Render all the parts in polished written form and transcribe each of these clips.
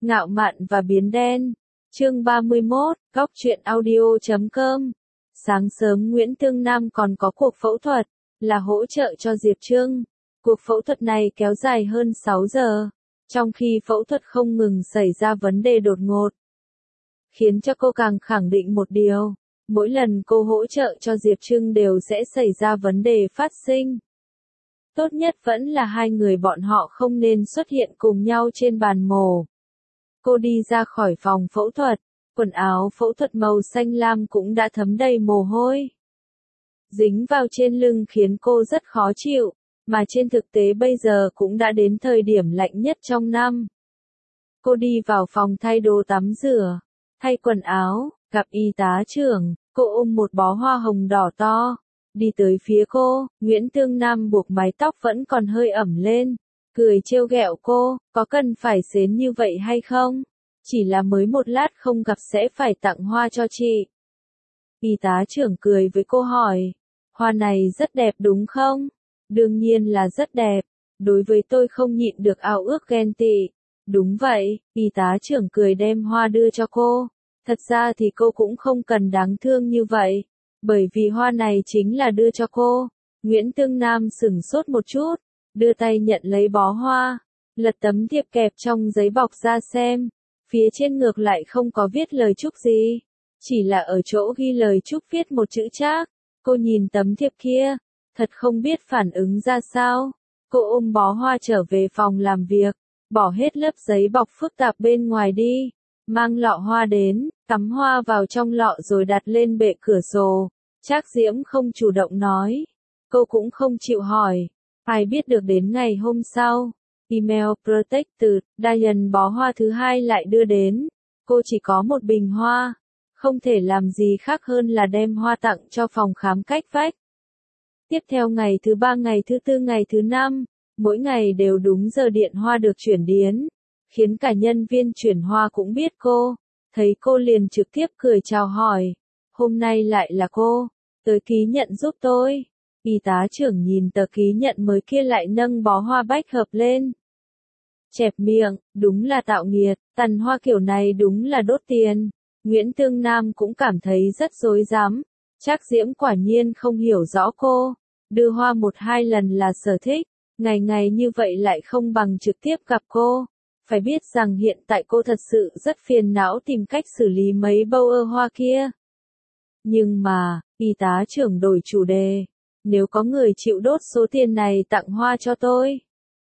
Ngạo mạn và biến đen. Chương 31, góc truyện audio.com. Sáng sớm Nguyễn Tương Nam còn có cuộc phẫu thuật, là hỗ trợ cho Diệp Trương. Cuộc phẫu thuật này kéo dài hơn 6 giờ, trong khi phẫu thuật không ngừng xảy ra vấn đề đột ngột. Khiến cho cô càng khẳng định một điều, mỗi lần cô hỗ trợ cho Diệp Trương đều sẽ xảy ra vấn đề phát sinh. Tốt nhất vẫn là hai người bọn họ không nên xuất hiện cùng nhau trên bàn mổ. Cô đi ra khỏi phòng phẫu thuật, quần áo phẫu thuật màu xanh lam cũng đã thấm đầy mồ hôi. Dính vào trên lưng khiến cô rất khó chịu, mà trên thực tế bây giờ cũng đã đến thời điểm lạnh nhất trong năm. Cô đi vào phòng thay đồ tắm rửa, thay quần áo, gặp y tá trưởng, cô ôm một bó hoa hồng đỏ to. Đi tới phía cô, Nguyễn Tương Nam buộc mái tóc vẫn còn hơi ẩm lên, cười trêu ghẹo cô, có cần phải xến như vậy hay không? Chỉ là mới một lát không gặp sẽ phải tặng hoa cho chị. Y tá trưởng cười với cô hỏi, hoa này rất đẹp đúng không? Đương nhiên là rất đẹp, đối với tôi không nhịn được ao ước ghen tị. Đúng vậy, y tá trưởng cười đem hoa đưa cho cô. Thật ra thì cô cũng không cần đáng thương như vậy, bởi vì hoa này chính là đưa cho cô. Nguyễn Tương Nam sửng sốt một chút, đưa tay nhận lấy bó hoa, lật tấm thiệp kẹp trong giấy bọc ra xem. Phía trên ngược lại không có viết lời chúc gì, chỉ là ở chỗ ghi lời chúc viết một chữ Trác. Cô nhìn tấm thiệp kia, thật không biết phản ứng ra sao. Cô ôm bó hoa trở về phòng làm việc, bỏ hết lớp giấy bọc phức tạp bên ngoài đi, mang lọ hoa đến, cắm hoa vào trong lọ rồi đặt lên bệ cửa sổ. Trác Diễm không chủ động nói, cô cũng không chịu hỏi. Ai biết được đến ngày hôm sau, email Protected, Diane bó hoa thứ hai lại đưa đến. Cô chỉ có một bình hoa, không thể làm gì khác hơn là đem hoa tặng cho phòng khám cách vách. Tiếp theo ngày thứ ba, ngày thứ tư, ngày thứ năm, mỗi ngày đều đúng giờ điện hoa được chuyển đến, khiến cả nhân viên chuyển hoa cũng biết cô. Thấy cô liền trực tiếp cười chào hỏi, hôm nay lại là cô, tới ký nhận giúp tôi. Y tá trưởng nhìn tờ ký nhận mới kia lại nâng bó hoa bách hợp lên. Chẹp miệng, đúng là tạo nghiệt, tàn hoa kiểu này đúng là đốt tiền. Nguyễn Tương Nam cũng cảm thấy rất rối rắm. Trác Diễm quả nhiên không hiểu rõ cô, đưa hoa một hai lần là sở thích, ngày ngày như vậy lại không bằng trực tiếp gặp cô. Phải biết rằng hiện tại cô thật sự rất phiền não tìm cách xử lý mấy bâu hoa kia. Nhưng mà, y tá trưởng đổi chủ đề. Nếu có người chịu đốt số tiền này tặng hoa cho tôi,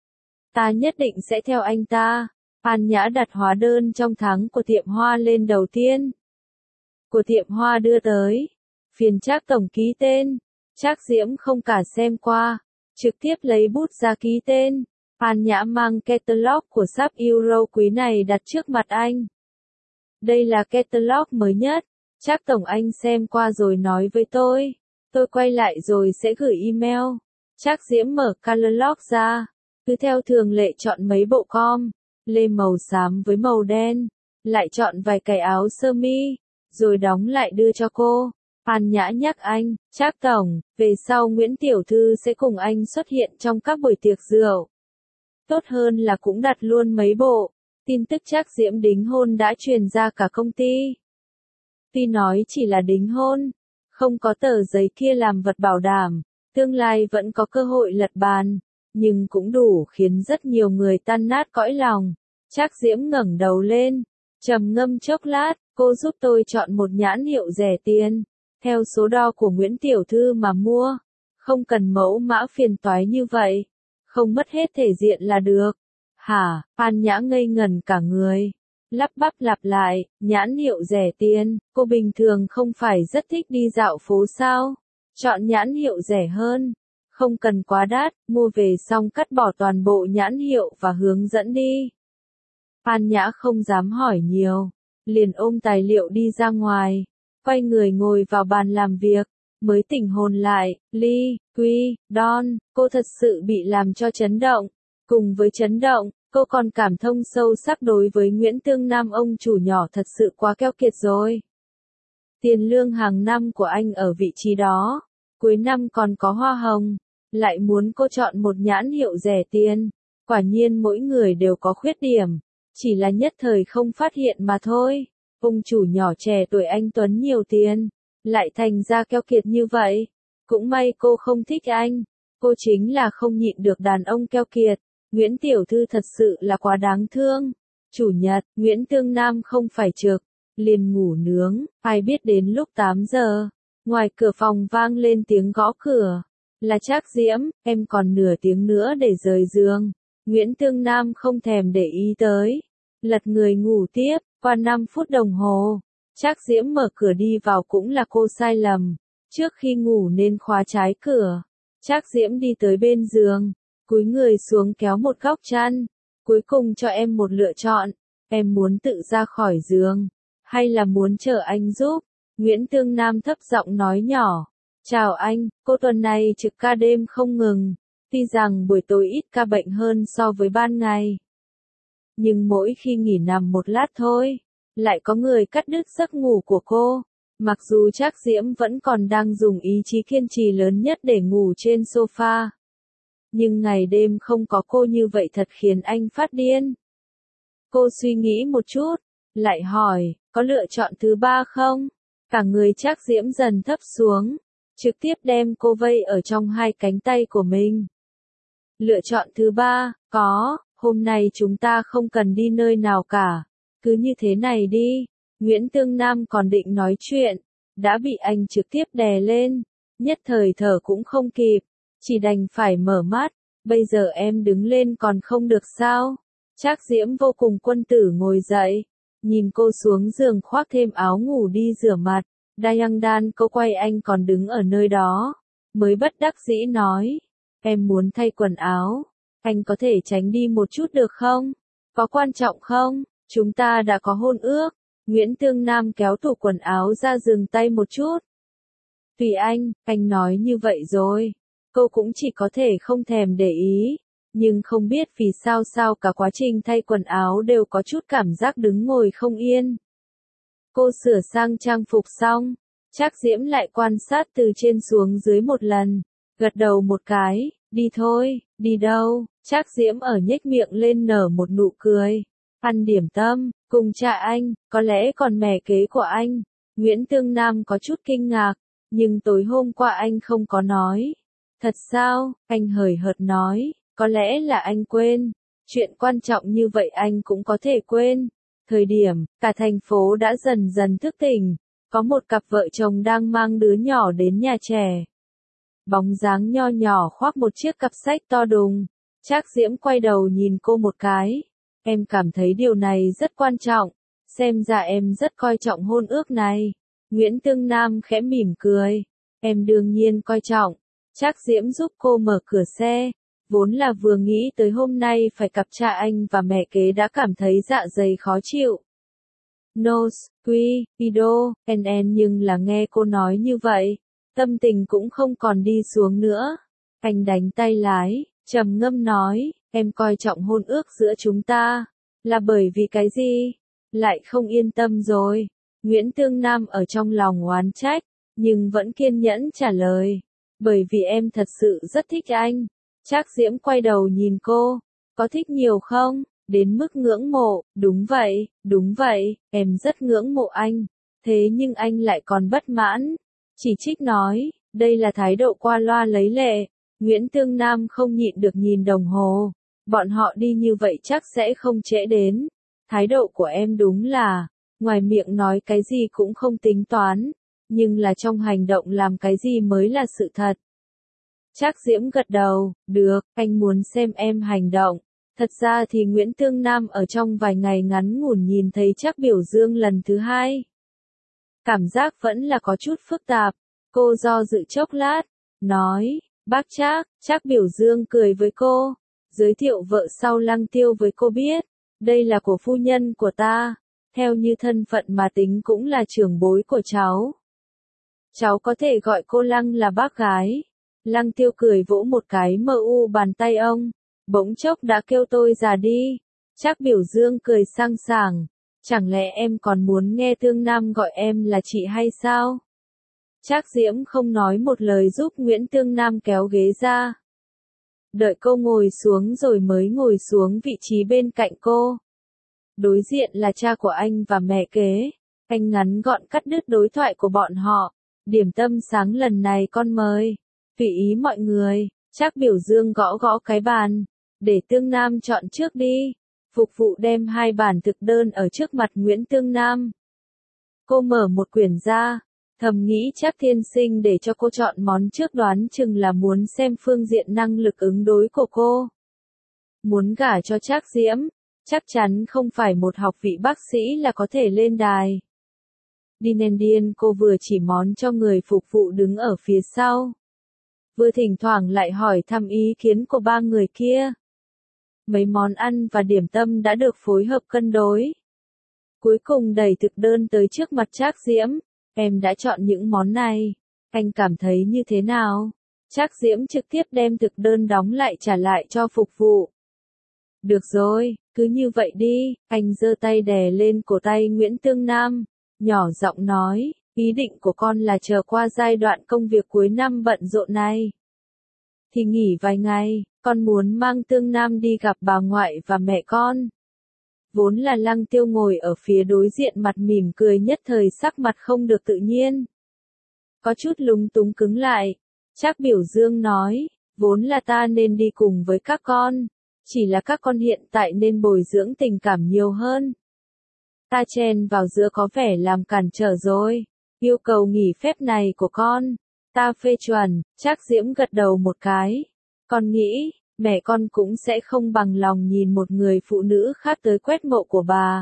ta nhất định sẽ theo anh ta. An Nhã đặt hóa đơn trong tháng của tiệm hoa lên đầu tiên. Của tiệm hoa đưa tới, phiền Trác tổng ký tên. Trác Diễm không cả xem qua, trực tiếp lấy bút ra ký tên. An Nhã mang catalog của shop Euro quý này đặt trước mặt anh. Đây là catalog mới nhất, Trác tổng anh xem qua rồi nói với tôi quay lại rồi sẽ gửi email. Trác Diễm mở catalog ra, cứ theo thường lệ chọn mấy bộ com, lê màu xám với màu đen, lại chọn vài cái áo sơ mi, rồi đóng lại đưa cho cô. An Nhã nhắc anh, Trác tổng, về sau Nguyễn tiểu thư sẽ cùng anh xuất hiện trong các buổi tiệc rượu. Tốt hơn là cũng đặt luôn mấy bộ. Tin tức Trác Diễm đính hôn đã truyền ra cả công ty. Tuy nói chỉ là đính hôn, không có tờ giấy kia làm vật bảo đảm, tương lai vẫn có cơ hội lật bàn, nhưng cũng đủ khiến rất nhiều người tan nát cõi lòng. Trác Diễm ngẩng đầu lên, trầm ngâm chốc lát, cô giúp tôi chọn một nhãn hiệu rẻ tiền, theo số đo của Nguyễn tiểu thư mà mua, không cần mẫu mã phiền toái như vậy, không mất hết thể diện là được. Hả? An Nhã ngây ngẩn cả người, lắp bắp lặp lại, nhãn hiệu rẻ tiền, cô bình thường không phải rất thích đi dạo phố sao? Chọn nhãn hiệu rẻ hơn, không cần quá đắt, mua về xong cắt bỏ toàn bộ nhãn hiệu và hướng dẫn đi. An Nhã không dám hỏi nhiều, liền ôm tài liệu đi ra ngoài, quay người ngồi vào bàn làm việc, mới tỉnh hồn lại. Ly, Quy, Don, cô thật sự bị làm cho chấn động. Cùng với chấn động, cô còn cảm thông sâu sắc đối với Nguyễn Tương Nam, ông chủ nhỏ thật sự quá keo kiệt rồi. Tiền lương hàng năm của anh ở vị trí đó, cuối năm còn có hoa hồng, lại muốn cô chọn một nhãn hiệu rẻ tiền. Quả nhiên mỗi người đều có khuyết điểm. Chỉ là nhất thời không phát hiện mà thôi. Ông chủ nhỏ trẻ tuổi anh Tuấn nhiều tiền, lại thành ra keo kiệt như vậy. Cũng may cô không thích anh. Cô chính là không nhịn được đàn ông keo kiệt. Nguyễn Tiểu Thư thật sự là quá đáng thương. Chủ nhật, Nguyễn Tương Nam không phải trực, liền ngủ nướng. Ai biết đến lúc 8 giờ, ngoài cửa phòng vang lên tiếng gõ cửa. Là Trác Diễm, em còn nửa tiếng nữa để rời giường. Nguyễn Tương Nam không thèm để ý tới. Lật người ngủ tiếp, qua 5 phút đồng hồ. Trác Diễm mở cửa đi vào cũng là cô sai lầm. Trước khi ngủ nên khóa trái cửa. Trác Diễm đi tới bên giường, cúi người xuống kéo một góc chăn. Cuối cùng cho em một lựa chọn. Em muốn tự ra khỏi giường, hay là muốn chờ anh giúp? Nguyễn Tương Nam thấp giọng nói nhỏ. Chào anh, cô tuần này trực ca đêm không ngừng. Tuy rằng buổi tối ít ca bệnh hơn so với ban ngày. Nhưng mỗi khi nghỉ nằm một lát thôi, lại có người cắt đứt giấc ngủ của cô. Mặc dù Trác Diễm vẫn còn đang dùng ý chí kiên trì lớn nhất để ngủ trên sofa. Nhưng ngày đêm không có cô như vậy thật khiến anh phát điên. Cô suy nghĩ một chút, lại hỏi, có lựa chọn thứ ba không? Cả người Trác Diễm dần thấp xuống, trực tiếp đem cô vây ở trong hai cánh tay của mình. Lựa chọn thứ ba, có, hôm nay chúng ta không cần đi nơi nào cả. Cứ như thế này đi. Nguyễn Tương Nam còn định nói chuyện, đã bị anh trực tiếp đè lên. Nhất thời thở cũng không kịp, chỉ đành phải mở mắt. Bây giờ em đứng lên còn không được sao? Trác Diễm vô cùng quân tử ngồi dậy, nhìn cô xuống giường khoác thêm áo ngủ đi rửa mặt. Dayang Dan cô quay anh còn đứng ở nơi đó, mới bất đắc dĩ nói, em muốn thay quần áo, anh có thể tránh đi một chút được không? Có quan trọng không? Chúng ta đã có hôn ước. Nguyễn Tương Nam kéo tủ quần áo ra dừng tay một chút. Tùy anh nói như vậy rồi. Cô cũng chỉ có thể không thèm để ý. Nhưng không biết vì sao cả quá trình thay quần áo đều có chút cảm giác đứng ngồi không yên. Cô sửa sang trang phục xong, Trác Diễm lại quan sát từ trên xuống dưới một lần, gật đầu một cái, đi thôi, đi đâu? Trác Diễm ở nhếch miệng lên nở một nụ cười. Ăn điểm tâm, cùng cha anh, có lẽ còn mẹ kế của anh. Nguyễn Tương Nam có chút kinh ngạc, nhưng tối hôm qua anh không có nói. Thật sao? Anh hời hợt nói, có lẽ là anh quên. Chuyện quan trọng như vậy anh cũng có thể quên. Thời điểm, cả thành phố đã dần dần thức tỉnh. Có một cặp vợ chồng đang mang đứa nhỏ đến nhà trẻ. Bóng dáng nho nhỏ khoác một chiếc cặp sách to đùng. Trác Diễm quay đầu nhìn cô một cái. Em cảm thấy điều này rất quan trọng. Xem ra em rất coi trọng hôn ước này. Nguyễn Tương Nam khẽ mỉm cười. Em đương nhiên coi trọng. Trác Diễm giúp cô mở cửa xe. Vốn là vừa nghĩ tới hôm nay phải gặp cha anh và mẹ kế đã cảm thấy dạ dày khó chịu. Nose, Quy, Ido, NN nhưng là nghe cô nói như vậy. Tâm tình cũng không còn đi xuống nữa. Anh đánh tay lái, trầm ngâm nói, em coi trọng hôn ước giữa chúng ta. Là bởi vì cái gì? Lại không yên tâm rồi. Nguyễn Tương Nam ở trong lòng oán trách, nhưng vẫn kiên nhẫn trả lời. Bởi vì em thật sự rất thích anh. Trác Diễm quay đầu nhìn cô. Có thích nhiều không? Đến mức ngưỡng mộ, đúng vậy, em rất ngưỡng mộ anh. Thế nhưng anh lại còn bất mãn. Chỉ trích nói, đây là thái độ qua loa lấy lệ. Nguyễn Tương Nam không nhịn được nhìn đồng hồ. Bọn họ đi như vậy chắc sẽ không trễ đến. Thái độ của em đúng là, ngoài miệng nói cái gì cũng không tính toán, nhưng là trong hành động làm cái gì mới là sự thật. Trác Diễm gật đầu, được, anh muốn xem em hành động. Thật ra thì Nguyễn Tương Nam ở trong vài ngày ngắn ngủn nhìn thấy Trác biểu dương lần thứ hai. Cảm giác vẫn là có chút phức tạp. Cô do dự chốc lát, nói, bác Trác. Trác biểu dương cười với cô, giới thiệu vợ sau Lăng Tiêu với cô biết. Đây là của phu nhân của ta, theo như thân phận mà tính cũng là trưởng bối của cháu. Cháu có thể gọi cô Lăng là bác gái. Lăng Tiêu cười vỗ một cái bàn tay ông, bỗng chốc đã kêu tôi già đi. Trác biểu dương cười sang sảng, chẳng lẽ em còn muốn nghe Tương Nam gọi em là chị hay sao? Trác Diễm không nói một lời giúp Nguyễn Tương Nam kéo ghế ra. Đợi cô ngồi xuống rồi mới ngồi xuống vị trí bên cạnh cô. Đối diện là cha của anh và mẹ kế. Anh ngắn gọn cắt đứt đối thoại của bọn họ. Điểm tâm sáng lần này con mời. Tùy ý mọi người. Trác Biểu Dương gõ gõ cái bàn. Để Tương Nam chọn trước đi. Phục vụ đem 2 bản thực đơn ở trước mặt Nguyễn Tương Nam. Cô mở một quyển ra. Thầm nghĩ chắc tiên sinh để cho cô chọn món trước đoán chừng là muốn xem phương diện năng lực ứng đối của cô. Muốn gả cho Trác Diễm, chắc chắn không phải một học vị bác sĩ là có thể lên đài. Điên cô vừa chỉ món cho người phục vụ đứng ở phía sau. Vừa thỉnh thoảng lại hỏi thăm ý kiến của 3 người kia. Mấy món ăn và điểm tâm đã được phối hợp cân đối. Cuối cùng đẩy thực đơn tới trước mặt Trác Diễm. Em đã chọn những món này. Anh cảm thấy như thế nào? Trác Diễm trực tiếp đem thực đơn đóng lại trả lại cho phục vụ. Được rồi, cứ như vậy đi. Anh giơ tay đè lên cổ tay Nguyễn Tương Nam. Nhỏ giọng nói, ý định của con là chờ qua giai đoạn công việc cuối năm bận rộn này. Thì nghỉ vài ngày, con muốn mang Tương Nam đi gặp bà ngoại và mẹ con. Vốn là Lăng Tiêu ngồi ở phía đối diện mặt mỉm cười nhất thời sắc mặt không được tự nhiên. Có chút lúng túng cứng lại. Trác Biểu Dương nói, vốn là ta nên đi cùng với các con. Chỉ là các con hiện tại nên bồi dưỡng tình cảm nhiều hơn. Ta chen vào giữa có vẻ làm cản trở rồi. Yêu cầu nghỉ phép này của con. Ta phê chuẩn. Trác Diễm gật đầu một cái. Con nghĩ, mẹ con cũng sẽ không bằng lòng nhìn một người phụ nữ khác tới quét mộ của bà.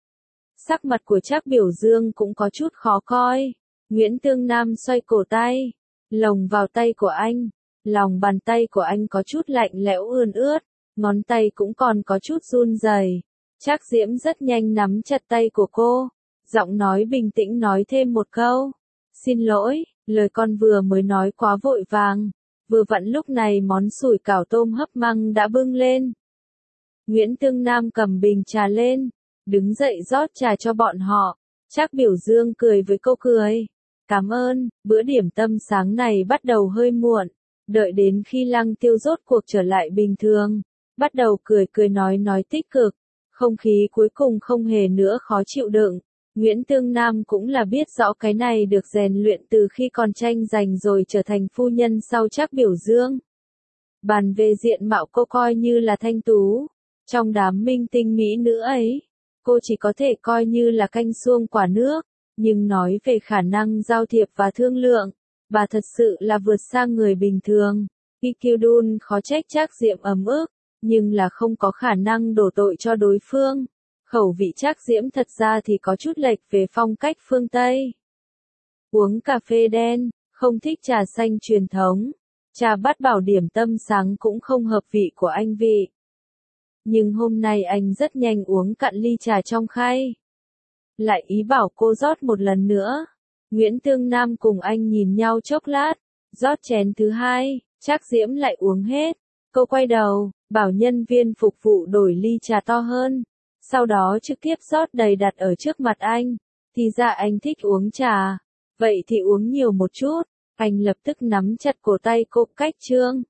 Sắc mặt của Trác Biểu Dương cũng có chút khó coi. Nguyễn Tương Nam xoay cổ tay, lồng vào tay của anh. Lòng bàn tay của anh có chút lạnh lẽo ươn ướt, ngón tay cũng còn có chút run rẩy. Trác Diễm rất nhanh nắm chặt tay của cô, giọng nói bình tĩnh nói thêm một câu. Xin lỗi, lời con vừa mới nói quá vội vàng. Vừa vặn lúc này món sủi cảo tôm hấp măng đã bưng lên. Nguyễn Tương Nam cầm bình trà lên, đứng dậy rót trà cho bọn họ. Trác Biểu Dương cười với cô cười. Cảm ơn, bữa điểm tâm sáng này bắt đầu hơi muộn. Đợi đến khi Lăng Tiêu rốt cuộc trở lại bình thường. Bắt đầu cười nói tích cực. Không khí cuối cùng không hề nữa khó chịu đựng. Nguyễn Tương Nam cũng là biết rõ cái này được rèn luyện từ khi còn tranh giành rồi trở thành phu nhân sau Trác Biểu Dương. Bàn về diện mạo cô coi như là thanh tú. Trong đám minh tinh mỹ nữ ấy, cô chỉ có thể coi như là canh xuông quả nước. Nhưng nói về khả năng giao thiệp và thương lượng, bà thật sự là vượt sang người bình thường. EQ Dun khó trách Trác Diễm ấm ức, nhưng là không có khả năng đổ tội cho đối phương. Khẩu vị Trác Diễm thật ra thì có chút lệch về phong cách phương Tây. Uống cà phê đen, không thích trà xanh truyền thống. Trà Bát Bảo điểm tâm sáng cũng không hợp vị của anh vị. Nhưng hôm nay anh rất nhanh uống cạn ly trà trong khay. Lại ý bảo cô rót một lần nữa. Nguyễn Tương Nam cùng anh nhìn nhau chốc lát, rót chén thứ hai, Trác Diễm lại uống hết. Cô quay đầu, bảo nhân viên phục vụ đổi ly trà to hơn. Sau đó trực tiếp rót đầy đặt ở trước mặt anh. Thì ra anh thích uống trà. Vậy thì uống nhiều một chút. Anh lập tức nắm chặt cổ tay cô cách trương.